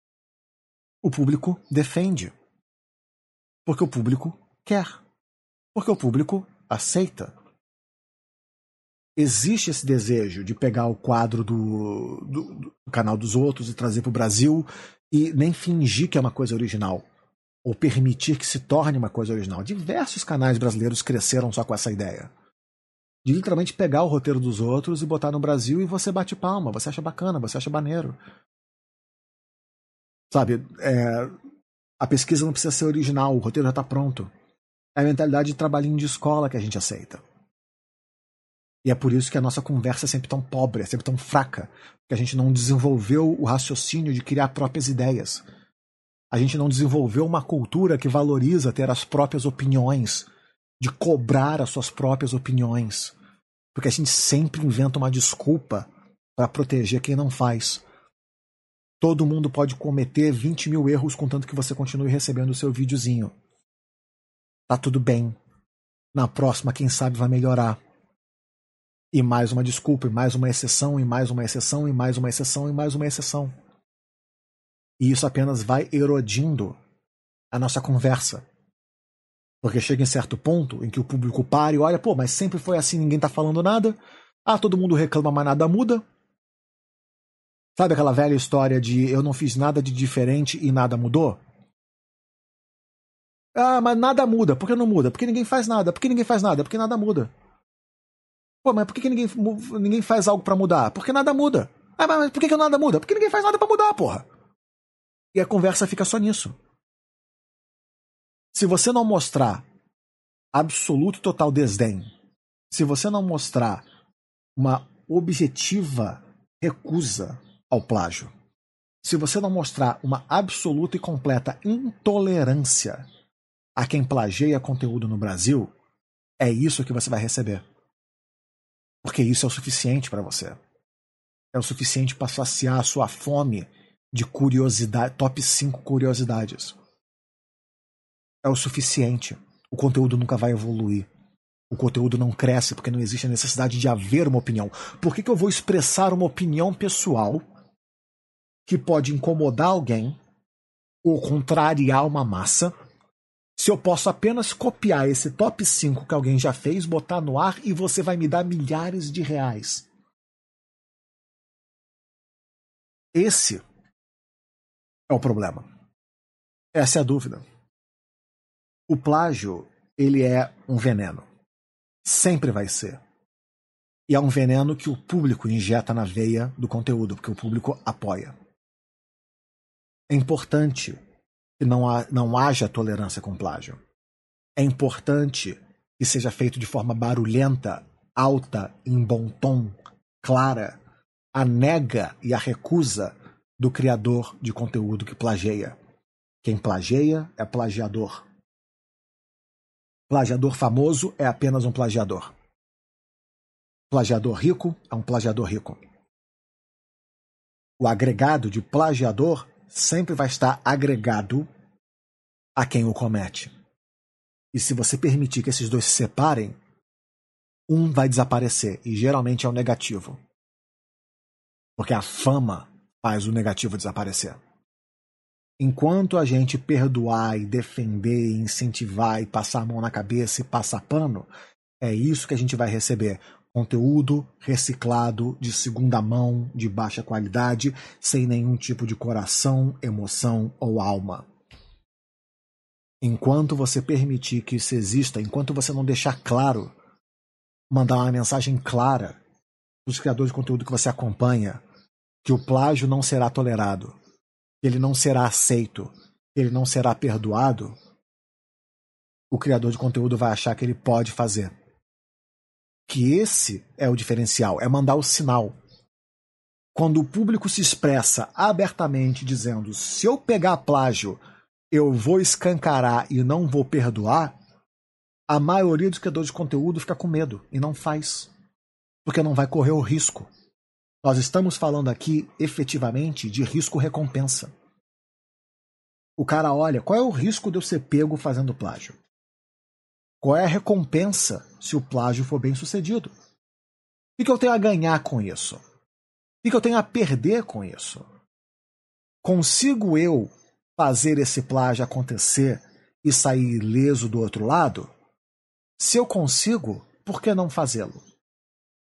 [SPEAKER 1] O público defende. Porque o público quer. Porque o público aceita. existe esse desejo de pegar o quadro do canal dos outros e trazer para o Brasil e nem fingir que é uma coisa original, ou permitir que se torne uma coisa original. Diversos canais brasileiros cresceram só com essa ideia. De literalmente pegar o roteiro dos outros e botar no Brasil e você bate palma, você acha bacana, você acha maneiro. Sabe, a pesquisa não precisa ser original, o roteiro já está pronto. É a mentalidade de trabalhinho de escola que a gente aceita. E é por isso que a nossa conversa é sempre tão pobre, é sempre tão fraca, porque a gente não desenvolveu o raciocínio de criar próprias ideias. A gente não desenvolveu uma cultura que valoriza ter as próprias opiniões, de cobrar as suas próprias opiniões. Porque a gente sempre inventa uma desculpa para proteger quem não faz. Todo mundo pode cometer 20 mil erros contanto que você continue recebendo o seu videozinho. Tá tudo bem. Na próxima, quem sabe, vai melhorar. E mais uma desculpa, e mais uma exceção, e mais uma exceção, e mais uma exceção, e mais uma exceção. E isso apenas vai erodindo a nossa conversa. Porque chega em certo ponto em que o público para e olha, pô, mas sempre foi assim, ninguém tá falando nada. Ah, todo mundo reclama, mas nada muda. Sabe aquela velha história de eu não fiz nada de diferente e nada mudou? Ah, mas nada muda. Por que não muda? Porque ninguém faz nada. Por que ninguém faz nada? Porque nada muda. Pô, mas por que ninguém faz algo pra mudar? Porque nada muda. Ah, mas por que nada muda? Porque ninguém faz nada pra mudar, porra. E a conversa fica só nisso. Se você não mostrar absoluto e total desdém, se você não mostrar uma objetiva recusa ao plágio, se você não mostrar uma absoluta e completa intolerância a quem plageia conteúdo no Brasil, é isso que você vai receber. Porque isso é o suficiente para você. É o suficiente para saciar a sua fome de curiosidade, top 5 curiosidades. É o suficiente. O conteúdo nunca vai evoluir. O conteúdo não cresce porque não existe a necessidade de haver uma opinião. Por que eu vou expressar uma opinião pessoal que pode incomodar alguém ou contrariar uma massa se eu posso apenas copiar esse top 5 que alguém já fez, botar no ar e você vai me dar milhares de reais? Esse é o problema. Essa é a dúvida. O plágio, ele é um veneno. Sempre vai ser. E é um veneno que o público injeta na veia do conteúdo, porque o público apoia. É importante que não haja tolerância com plágio. É importante que seja feito de forma barulhenta, alta, em bom tom, clara, a nega e a recusa do criador de conteúdo que plageia. Quem plageia é plagiador. Plagiador famoso é apenas um plagiador. Plagiador rico é um plagiador rico. O agregado de plagiador sempre vai estar agregado a quem o comete. E se você permitir que esses dois se separem, um vai desaparecer, e geralmente é o negativo. Porque a fama faz o negativo desaparecer. Enquanto a gente perdoar e defender, e incentivar e passar a mão na cabeça e passar pano, é isso que a gente vai receber. Conteúdo reciclado, de segunda mão, de baixa qualidade, sem nenhum tipo de coração, emoção ou alma. Enquanto você permitir que isso exista, enquanto você não deixar claro, mandar uma mensagem clara para os criadores de conteúdo que você acompanha, que o plágio não será tolerado, que ele não será aceito, que ele não será perdoado, o criador de conteúdo vai achar que ele pode fazer. Que esse é o diferencial, é mandar o sinal. Quando o público se expressa abertamente dizendo, se eu pegar plágio, eu vou escancarar e não vou perdoar, a maioria dos criadores de conteúdo fica com medo e não faz. Porque não vai correr o risco. Nós estamos falando aqui, efetivamente, de risco-recompensa. O cara olha, qual é o risco de eu ser pego fazendo plágio? Qual é a recompensa se o plágio for bem sucedido? O que eu tenho a ganhar com isso? O que eu tenho a perder com isso? Consigo eu fazer esse plágio acontecer e sair ileso do outro lado? Se eu consigo, por que não fazê-lo?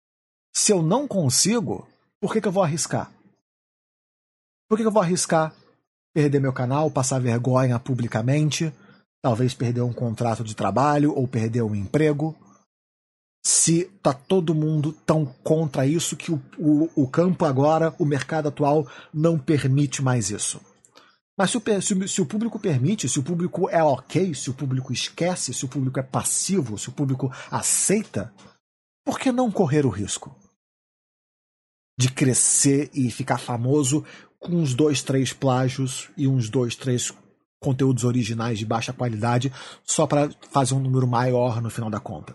[SPEAKER 1] Se eu não consigo, por que eu vou arriscar? Por que eu vou arriscar perder meu canal, passar vergonha publicamente, talvez perder um contrato de trabalho ou perder um emprego, se tá todo mundo tão contra isso que o campo agora, o mercado atual, não permite mais isso? Mas se o público permite, se o público é ok, se o público esquece, se o público é passivo, se o público aceita, por que não correr o risco de crescer e ficar famoso com uns 2, 3 plágios e uns 2, 3 conteúdos originais de baixa qualidade só para fazer um número maior no final da conta?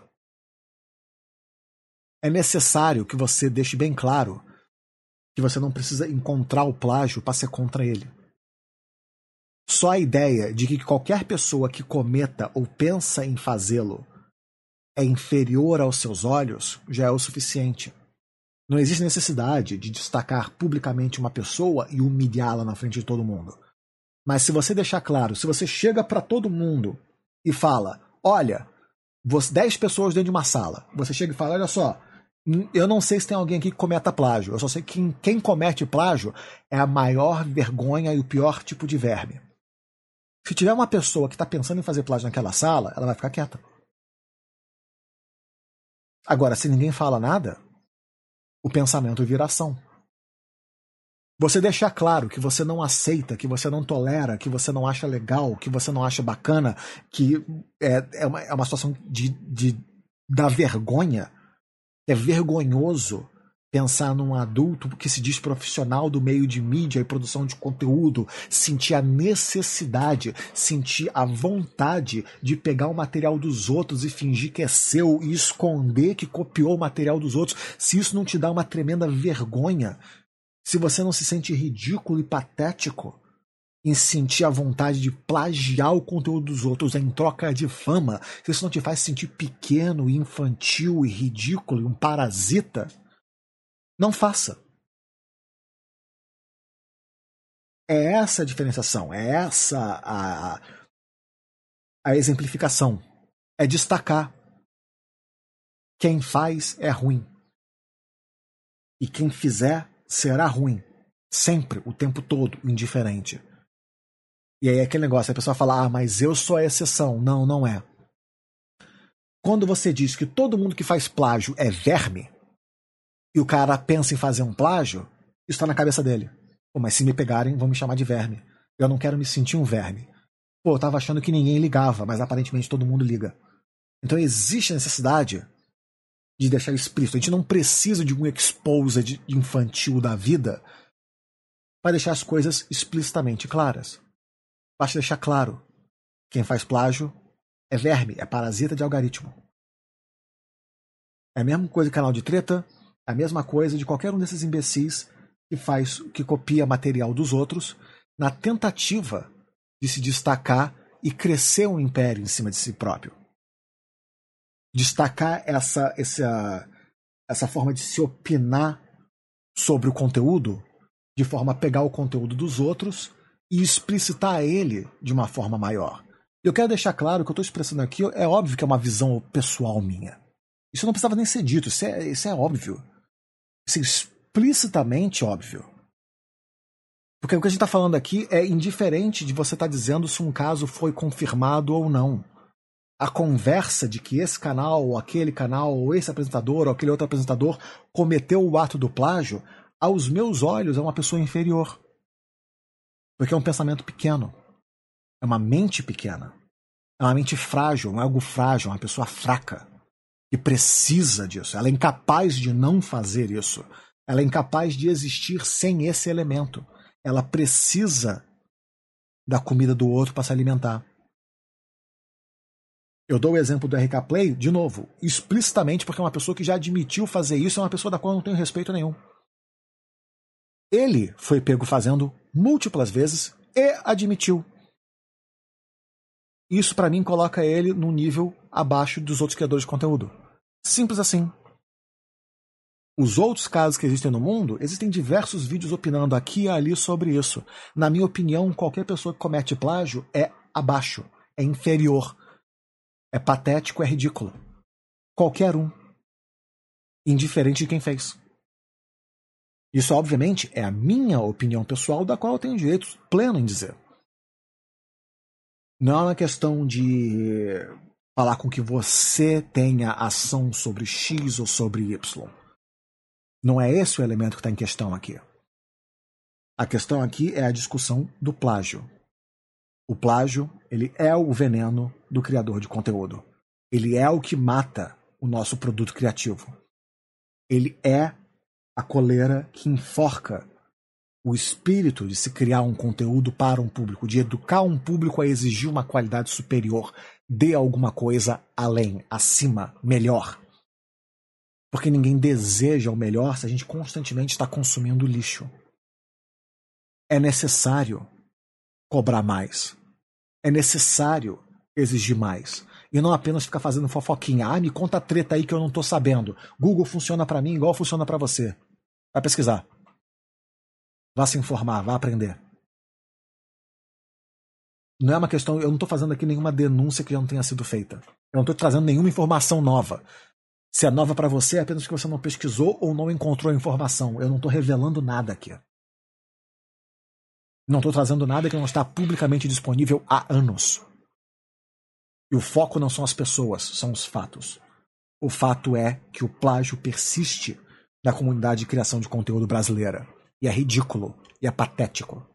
[SPEAKER 1] É necessário que você deixe bem claro que você não precisa encontrar o plágio para ser contra ele. Só a ideia de que qualquer pessoa que cometa ou pensa em fazê-lo é inferior aos seus olhos já é o suficiente. Não existe necessidade de destacar publicamente uma pessoa e humilhá-la na frente de todo mundo. Mas se você deixar claro, se você chega para todo mundo e fala, olha, 10 pessoas dentro de uma sala, você chega e fala, olha só, eu não sei se tem alguém aqui que cometa plágio, eu só sei que quem comete plágio é a maior vergonha e o pior tipo de verme. Se tiver uma pessoa que está pensando em fazer plágio naquela sala, ela vai ficar quieta. Agora, se ninguém fala nada, o pensamento vira ação. Você deixar claro que você não aceita, que você não tolera, que você não acha legal, que você não acha bacana, que é uma situação da vergonha. É vergonhoso pensar num adulto que se diz profissional do meio de mídia e produção de conteúdo, sentir a necessidade, sentir a vontade de pegar o material dos outros e fingir que é seu e esconder que copiou o material dos outros, se isso não te dá uma tremenda vergonha, se você não se sente ridículo e patético em sentir a vontade de plagiar o conteúdo dos outros em troca de fama, se isso não te faz sentir pequeno, infantil e ridículo e um parasita, não faça. É essa a diferenciação, é essa a exemplificação. É destacar. Quem faz é ruim. E quem fizer será ruim. Sempre, o tempo todo, indiferente. E aí é aquele negócio, a pessoa fala, mas eu sou a exceção. Não, não é. Quando você diz que todo mundo que faz plágio é verme, e o cara pensa em fazer um plágio, isso está na cabeça dele. Pô, mas se me pegarem, vão me chamar de verme. Eu não quero me sentir um verme. Pô, eu tava achando que ninguém ligava, mas aparentemente todo mundo liga. Então existe a necessidade de deixar explícito. A gente não precisa de um exposed infantil da vida para deixar as coisas explicitamente claras. Basta deixar claro. Quem faz plágio é verme, é parasita de algoritmo. É a mesma coisa que canal de treta, é a mesma coisa de qualquer um desses imbecis que copia material dos outros na tentativa de se destacar e crescer um império em cima de si próprio. Destacar essa forma de se opinar sobre o conteúdo, de forma a pegar o conteúdo dos outros e explicitar ele de uma forma maior. Eu quero deixar claro que o que eu estou expressando aqui é óbvio que é uma visão pessoal minha. Isso não precisava nem ser dito, isso é óbvio. Isso é explicitamente óbvio. Porque o que a gente está falando aqui é indiferente de você estar dizendo se um caso foi confirmado ou não. A conversa de que esse canal, ou aquele canal, ou esse apresentador, ou aquele outro apresentador cometeu o ato do plágio, aos meus olhos é uma pessoa inferior. Porque é um pensamento pequeno. É uma mente pequena. É uma mente frágil, não é algo frágil, é uma pessoa fraca. Que precisa disso. Ela é incapaz de não fazer isso. Ela é incapaz de existir sem esse elemento. Ela precisa da comida do outro para se alimentar. Eu dou o exemplo do RK Play, de novo, explicitamente porque é uma pessoa que já admitiu fazer isso, é uma pessoa da qual eu não tenho respeito nenhum. Ele foi pego fazendo múltiplas vezes e admitiu. Isso para mim coloca ele num nível abaixo dos outros criadores de conteúdo. Simples assim. Os outros casos que existem no mundo, existem diversos vídeos opinando aqui e ali sobre isso. Na minha opinião, qualquer pessoa que comete plágio é abaixo, é inferior, é patético, é ridículo. Qualquer um. indiferente de quem fez. Isso, obviamente, é a minha opinião pessoal, da qual eu tenho direito pleno em dizer. Não é uma questão de falar com que você tenha ação sobre X ou sobre Y. Não é esse o elemento que está em questão aqui. A questão aqui é a discussão do plágio. O plágio, ele é o veneno do criador de conteúdo. Ele é o que mata o nosso produto criativo. Ele é a coleira que enforca o espírito de se criar um conteúdo para um público, de educar um público a exigir uma qualidade superior, de alguma coisa além, acima, melhor. Porque ninguém deseja o melhor se a gente constantemente está consumindo lixo. É necessário cobrar mais. É necessário exigir mais. E não apenas ficar fazendo fofoquinha. Me conta a treta aí que eu não tô sabendo. Google funciona para mim igual funciona para você. Vai pesquisar. Vá se informar, vá aprender. Não é uma questão... Eu não tô fazendo aqui nenhuma denúncia que já não tenha sido feita. Eu não tô trazendo nenhuma informação nova. Se é nova para você, é apenas porque você não pesquisou ou não encontrou a informação. Eu não tô revelando nada aqui. Não tô trazendo nada que não está publicamente disponível há anos. E o foco não são as pessoas, são os fatos. O fato é que o plágio persiste na comunidade de criação de conteúdo brasileira. E é ridículo, e é patético.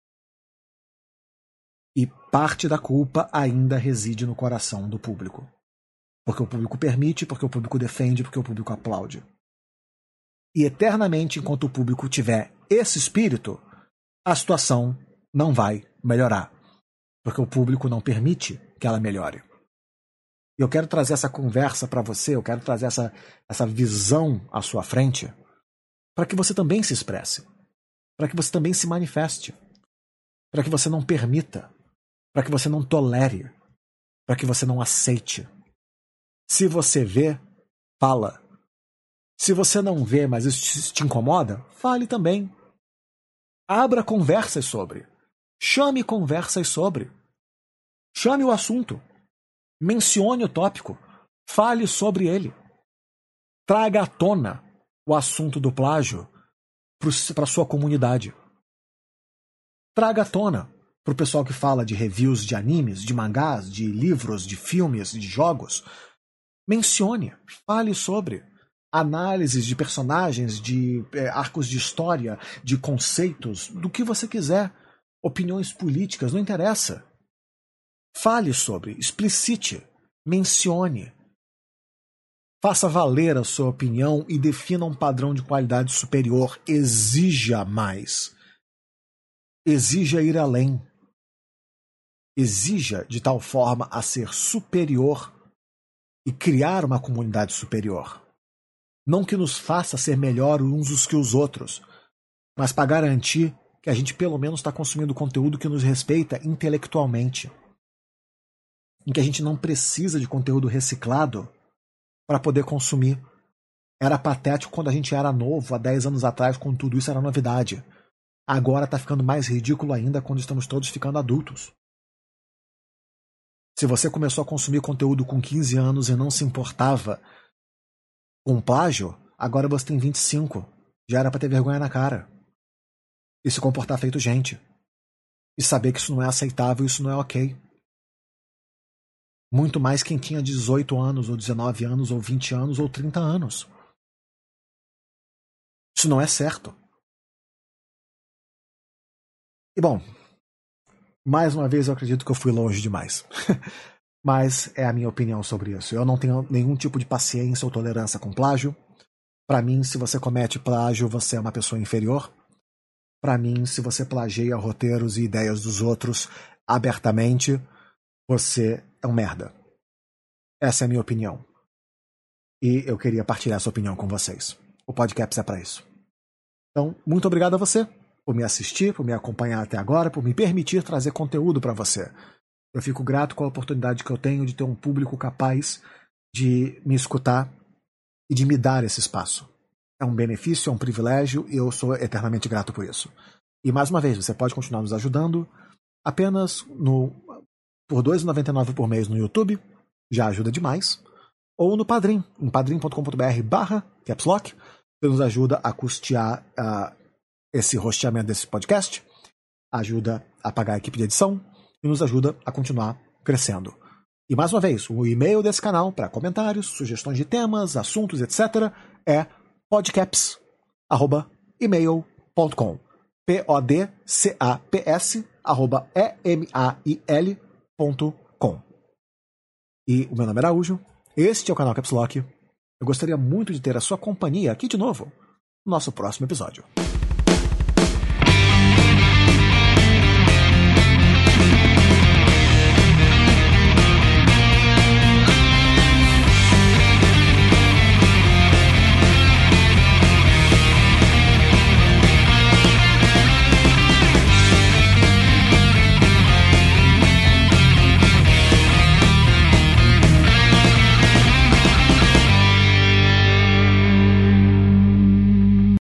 [SPEAKER 1] E parte da culpa ainda reside no coração do público. Porque o público permite, porque o público defende, porque o público aplaude. E eternamente, enquanto o público tiver esse espírito, a situação não vai melhorar. Porque o público não permite que ela melhore. E eu quero trazer essa conversa para você, eu quero trazer essa visão à sua frente, para que você também se expresse. Para que você também se manifeste. Para que você não permita. Para que você não tolere. Para que você não aceite. Se você vê, fala. Se você não vê, mas isso te incomoda, fale também. Abra conversas sobre. Chame conversas sobre. Chame o assunto. Mencione o tópico. Fale sobre ele. Traga à tona o assunto do plágio para a sua comunidade. Traga à tona para o pessoal que fala de reviews de animes, de mangás, de livros, de filmes, de jogos. Mencione, fale sobre análises de personagens, de arcos de história, de conceitos, do que você quiser. Opiniões políticas, não interessa. Fale sobre, explicite, mencione. Faça valer a sua opinião e defina um padrão de qualidade superior. Exija mais. Exija ir além. Exija de tal forma a ser superior e criar uma comunidade superior. Não que nos faça ser melhor uns que os outros, mas para garantir que a gente pelo menos está consumindo conteúdo que nos respeita intelectualmente. Em que a gente não precisa de conteúdo reciclado para poder consumir. Era patético quando a gente era novo, há 10 anos atrás, quando tudo isso era novidade. Agora está ficando mais ridículo ainda quando estamos todos ficando adultos. Se você começou a consumir conteúdo com 15 anos e não se importava com plágio, agora você tem 25. Já era para ter vergonha na cara. E se comportar feito gente. E saber que isso não é aceitável, isso não é ok. Muito mais quem tinha 18 anos, ou 19 anos, ou 20 anos, ou 30 anos. Isso não é certo. E bom, mais uma vez eu acredito que eu fui longe demais. Mas é a minha opinião sobre isso. Eu não tenho nenhum tipo de paciência ou tolerância com plágio. Para mim, se você comete plágio, você é uma pessoa inferior. Para mim, se você plageia roteiros e ideias dos outros abertamente, você é um merda. Essa é a minha opinião. E eu queria partilhar essa opinião com vocês. O podcast é para isso. Então, muito obrigado a você por me assistir, por me acompanhar até agora, por me permitir trazer conteúdo para você. Eu fico grato com a oportunidade que eu tenho de ter um público capaz de me escutar e de me dar esse espaço. É um benefício, é um privilégio e eu sou eternamente grato por isso. E mais uma vez, você pode continuar nos ajudando apenas por R$ 2,99 por mês no YouTube. Já ajuda demais. ou no Padrim, em padrim.com.br/capslock. Você nos ajuda a custear esse rosteamento desse podcast, ajuda a pagar a equipe de edição e nos ajuda a continuar crescendo. E mais uma vez, o e-mail desse canal para comentários, sugestões de temas, assuntos, etc. é podcaps@email.com. podcaps@email.com. E o meu nome é Araújo, este é o canal Caps Lock. Eu gostaria muito de ter a sua companhia aqui de novo no nosso próximo episódio.